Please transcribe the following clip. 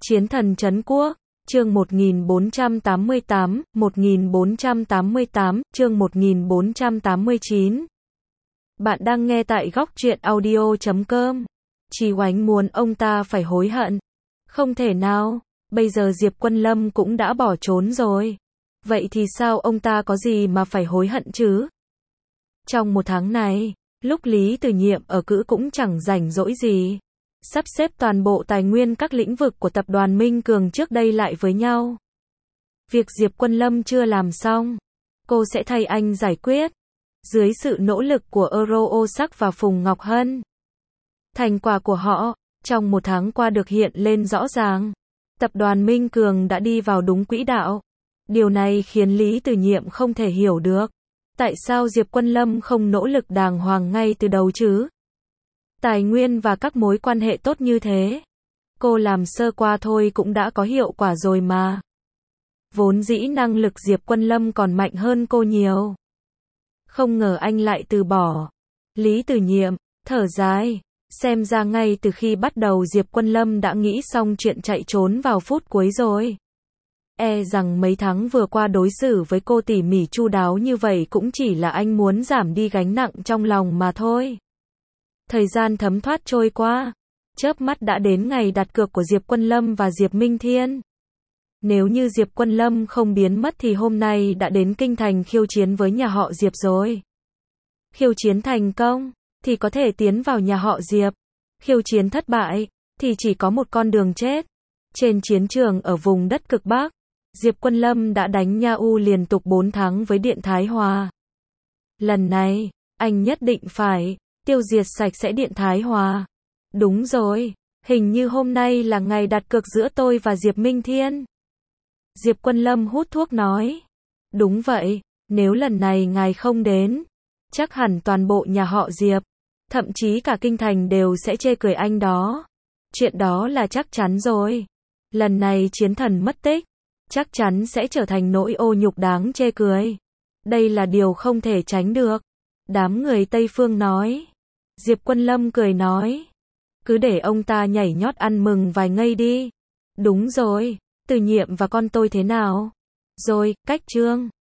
Chiến thần trấn quốc, chương 1488, chương 1489. Bạn đang nghe tại góc truyện audio.com. Chí Oánh muốn ông ta phải hối hận. Không thể nào, bây giờ Diệp Quân Lâm cũng đã bỏ trốn rồi. Vậy thì sao ông ta có gì mà phải hối hận chứ? Trong một tháng này, lúc Lý Từ Nhiệm ở cữ cũng chẳng rảnh rỗi gì. Sắp xếp toàn bộ tài nguyên các lĩnh vực của tập đoàn Minh Cường trước đây lại với nhau. Việc Diệp Quân Lâm chưa làm xong, cô sẽ thay anh giải quyết. Dưới sự nỗ lực của Euro Osak và Phùng Ngọc Hân, thành quả của họ, trong một tháng qua được hiện lên rõ ràng. Tập đoàn Minh Cường đã đi vào đúng quỹ đạo. Điều này khiến Lý Từ Nhiệm không thể hiểu được. Tại sao Diệp Quân Lâm không nỗ lực đàng hoàng ngay từ đầu chứ? Tài nguyên và các mối quan hệ tốt như thế. Cô làm sơ qua thôi cũng đã có hiệu quả rồi mà. Vốn dĩ năng lực Diệp Quân Lâm còn mạnh hơn cô nhiều. Không ngờ anh lại từ bỏ. Lý Từ Nhiệm thở dài. Xem ra ngay từ khi bắt đầu Diệp Quân Lâm đã nghĩ xong chuyện chạy trốn vào phút cuối rồi. E rằng mấy tháng vừa qua đối xử với cô tỉ mỉ chu đáo như vậy cũng chỉ là anh muốn giảm đi gánh nặng trong lòng mà thôi. Thời gian thấm thoát trôi qua, chớp mắt đã đến ngày đặt cược của Diệp Quân Lâm và Diệp Minh Thiên. Nếu như Diệp Quân Lâm không biến mất thì hôm nay đã đến kinh thành khiêu chiến với nhà họ Diệp rồi. Khiêu chiến thành công thì có thể tiến vào nhà họ Diệp. Khiêu chiến thất bại thì chỉ có một con đường chết. Trên chiến trường ở vùng đất cực Bắc, Diệp Quân Lâm đã đánh nhau liên tục 4 tháng với Điện Thái Hòa. Lần này, anh nhất định phải tiêu diệt sạch sẽ Điện Thái Hòa. Đúng rồi, hình như hôm nay là ngày đặt cược giữa tôi và Diệp Minh Thiên. Diệp Quân Lâm hút thuốc nói. Đúng vậy, nếu lần này ngài không đến, chắc hẳn toàn bộ nhà họ Diệp, thậm chí cả kinh thành đều sẽ chê cười anh đó. Chuyện đó là chắc chắn rồi. Lần này chiến thần mất tích, chắc chắn sẽ trở thành nỗi ô nhục đáng chê cười. Đây là điều không thể tránh được. Đám người Tây Phương nói. Diệp Quân Lâm cười nói. Cứ để ông ta nhảy nhót ăn mừng vài ngây đi. Đúng rồi, Từ Nhiệm và con tôi thế nào? Rồi, cách chương.